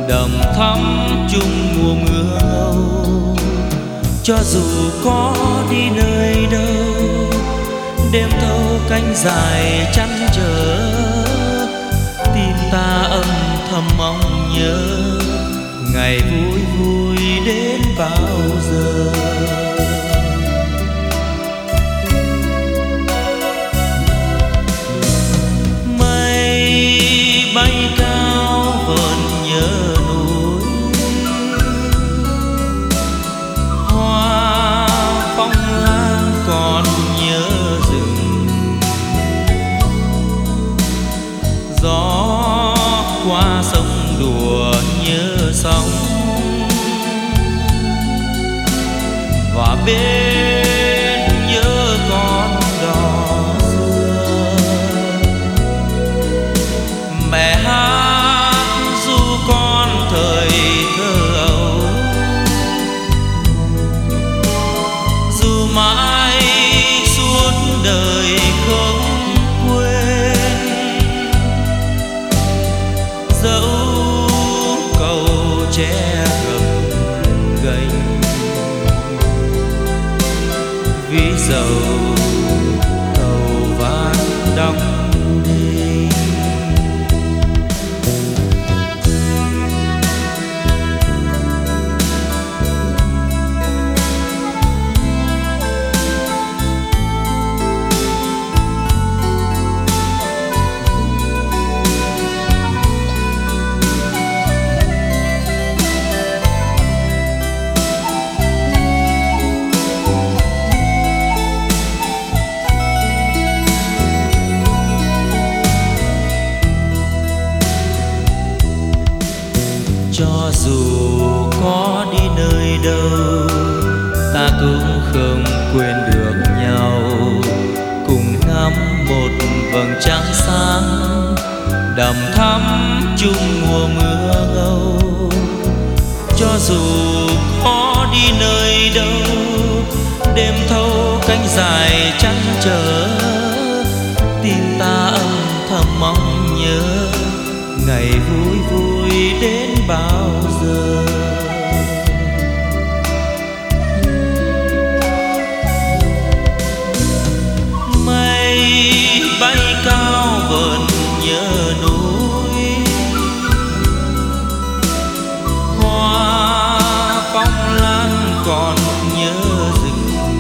đầm thắm chung mùa mưa ngâu. Cho dù có đi nơi đâu, đêm thâu cánh dài chăn trở, tim ta âm thầm mong nhớ ngày vui vui đến bao giờ. Mây bay cao vẫn nhớ núi, hoa phong lan còn nhớ rừng. Gió qua sông đùa nhớ sóng, và bên nhớ con đò xưa. Mẹ hát ru con thời thơ ấu, dù mãi suốt đời không quên. Dẫu cầu tre gập ghềnh, ví dầu cầu ván đong đinh. Cho dù có đi nơi đâu, ta cũng không quên được nhau. Cùng ngắm một vầng trăng sáng, đầm thắm chung mùa mưa ngâu. Cho dù có đi nơi đâu, đêm thâu cánh dài chăn trở, tim ta âm thầm mong nhớ ngày vui vui đến bao giờ. Mây bay cao vẫn nhớ núi, hoa phong lan còn nhớ rừng.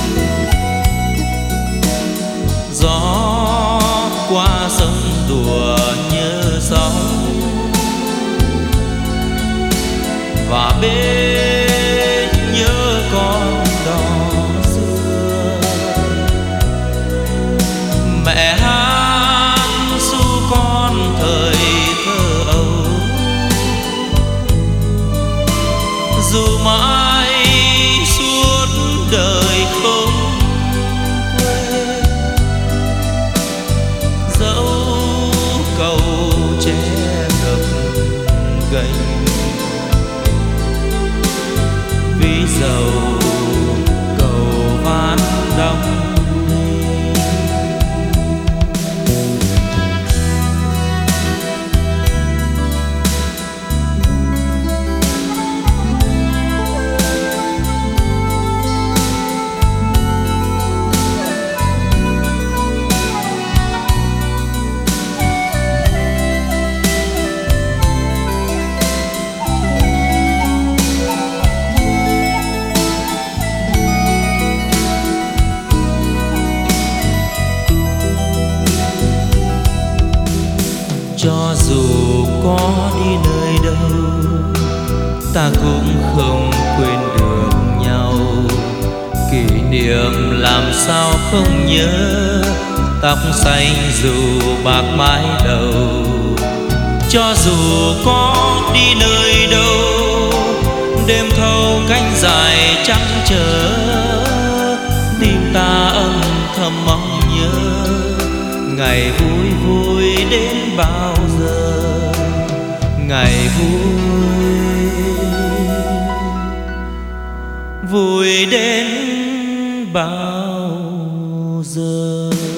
Gió qua sông đùa nhớ sóng, và bên nhớ con đò xưa. Mẹ hát ru con thời thơ ấu, dù mãi suốt đời không quên. Dẫu cầu tre gập ghềnh, ví dầu cầu ván đong đinh. Cho dù có đi nơi đâu, ta cũng không quên được nhau. Kỷ niệm làm sao không nhớ, tóc xanh dù bạc mái đầu. Cho dù có đi nơi đâu, đêm thâu cánh dài trắng trở, tim ta âm thầm mong nhớ ngày vui vui đến bao giờ. Ngày vui đến bao giờ.